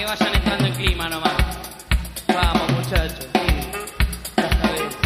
que vayan entrando en clima nomás. Vamos, muchachos. Esta vez.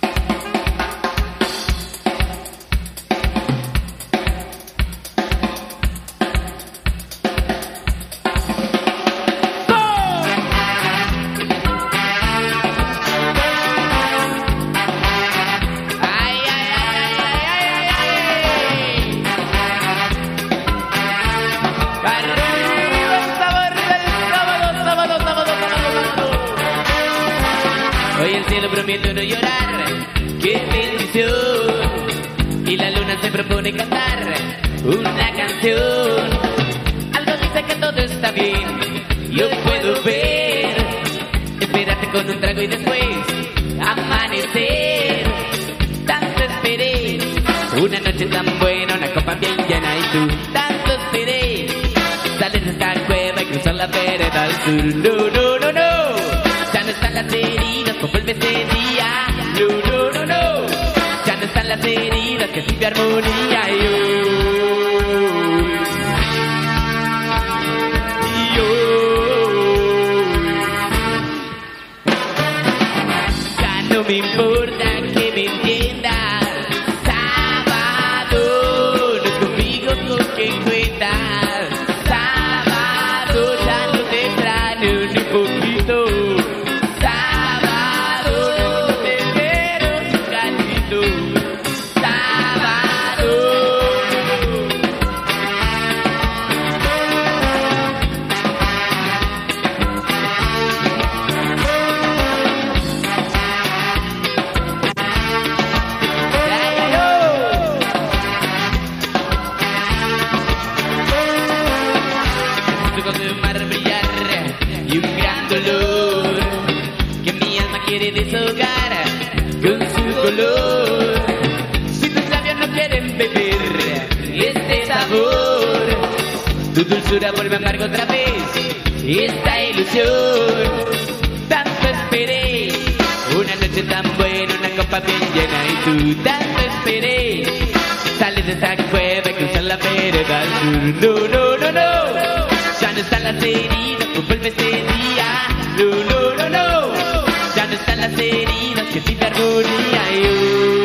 Hoy el cielo promete no llorar, qué bendición. Y la luna se propone cantar una canción. Algo dice que todo está bien, lo puedo ver. Espérate con un trago y después amanecer. Tanto esperé, una noche tan buena, una copa bien llena y tú. Tanto esperé, salir de esta cueva y cruzar la vereda al sur. No, no, no, no. Ya no están las heridas, pues vuelve ese día. No, no, no, no. Ya no están las heridas, que sigue armonía. Ya no me importa que me entiendas. Sábado, no es conmigo con que cuentas. Sábado, ya no te extraño ni poquito. Y un gran dolor que mi alma quiere deshogar con su color. Si tus labios no quieren beber este sabor, tu dulzura vuelve amargo otra vez esta ilusión. Tanto esperé, una noche tan buena, una copa bien llena y tú. Tanto esperé, sales de esta cueva y cruzas la vereda al sur. No, no, no, no. Ya no están las heridas, pues vuelve ese día. No, no, no, no. Ya no están las heridas, que sin armonía.